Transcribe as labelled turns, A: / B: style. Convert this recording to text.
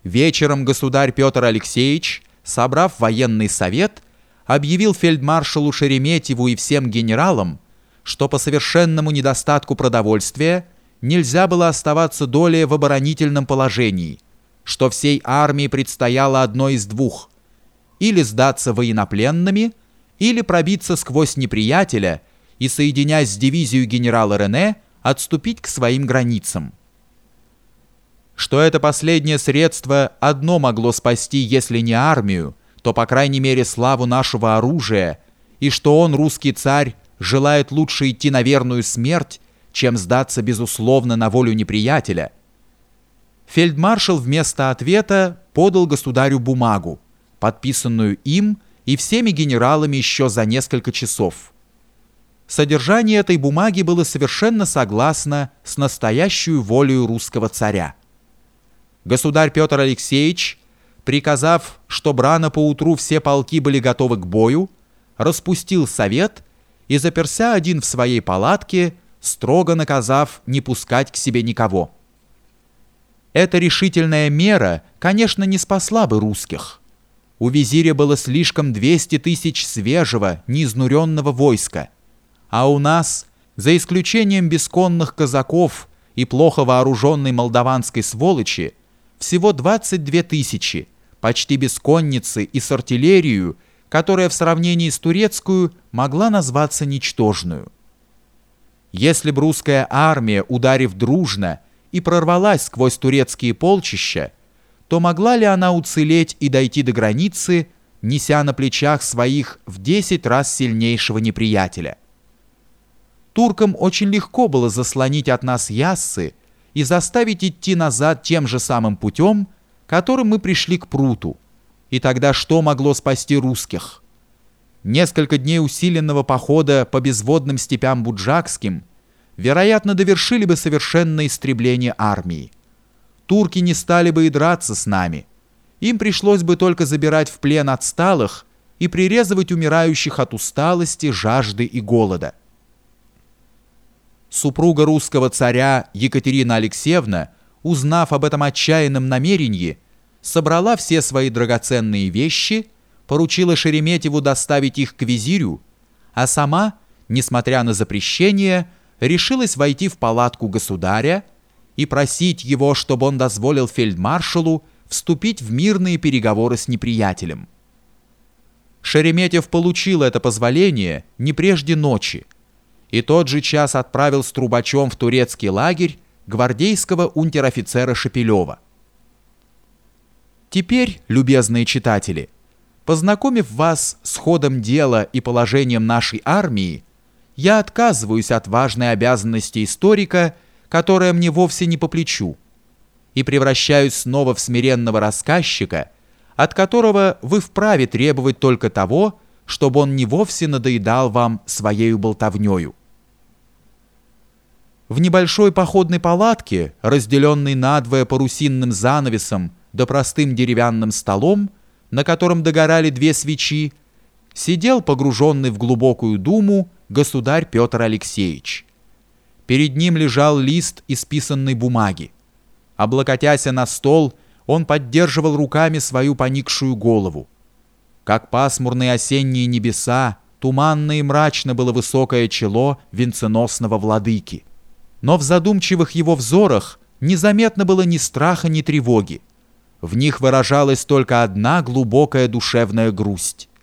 A: Вечером государь Петр Алексеевич, собрав военный совет, объявил фельдмаршалу Шереметьеву и всем генералам, что по совершенному недостатку продовольствия нельзя было оставаться долее в оборонительном положении, что всей армии предстояло одно из двух – или сдаться военнопленными, или пробиться сквозь неприятеля и, соединяясь с дивизией генерала Рене, отступить к своим границам. Что это последнее средство одно могло спасти, если не армию, то, по крайней мере, славу нашего оружия, и что он, русский царь, желает лучше идти на верную смерть, чем сдаться, безусловно, на волю неприятеля. Фельдмаршал вместо ответа подал государю бумагу, подписанную им и всеми генералами еще за несколько часов. Содержание этой бумаги было совершенно согласно с настоящую волею русского царя. Государь Петр Алексеевич, приказав, чтобы рано поутру все полки были готовы к бою, распустил совет и заперся один в своей палатке, строго наказав не пускать к себе никого. Эта решительная мера, конечно, не спасла бы русских. У визиря было слишком 200 тысяч свежего, неизнуренного войска, а у нас, за исключением бесконных казаков и плохо вооруженной молдаванской сволочи, всего 22 тысячи, почти без конницы и с артиллерию, которая в сравнении с турецкую могла назваться ничтожную. Если бы русская армия, ударив дружно, и прорвалась сквозь турецкие полчища, то могла ли она уцелеть и дойти до границы, неся на плечах своих в 10 раз сильнейшего неприятеля? Туркам очень легко было заслонить от нас Яссы и заставить идти назад тем же самым путем, которым мы пришли к Пруту. И тогда что могло спасти русских? Несколько дней усиленного похода по безводным степям буджакским, вероятно, довершили бы совершенное истребление армии. Турки не стали бы и драться с нами. Им пришлось бы только забирать в плен отсталых и прирезывать умирающих от усталости, жажды и голода. Супруга русского царя Екатерина Алексеевна, узнав об этом отчаянном намерении, собрала все свои драгоценные вещи, поручила Шереметьеву доставить их к визирю, а сама, несмотря на запрещение, решилась войти в палатку государя и просить его, чтобы он дозволил фельдмаршалу вступить в мирные переговоры с неприятелем. Шереметьев получил это позволение не прежде ночи, и тот же час отправил с трубачом в турецкий лагерь гвардейского унтер-офицера Шепелева. Теперь, любезные читатели, познакомив вас с ходом дела и положением нашей армии, я отказываюсь от важной обязанности историка, которая мне вовсе не по плечу, и превращаюсь снова в смиренного рассказчика, от которого вы вправе требовать только того, чтобы он не вовсе надоедал вам своею болтовнёю. В небольшой походной палатке, разделенной надвое парусинным занавесом да простым деревянным столом, на котором догорали 2 свечи, сидел, погруженный в глубокую думу, государь Петр Алексеевич. Перед ним лежал лист исписанной бумаги. Облокотясь на стол, он поддерживал руками свою поникшую голову. Как пасмурные осенние небеса, туманно и мрачно было высокое чело венценосного владыки. Но в задумчивых его взорах незаметно было ни страха, ни тревоги. В них выражалась только одна глубокая душевная грусть.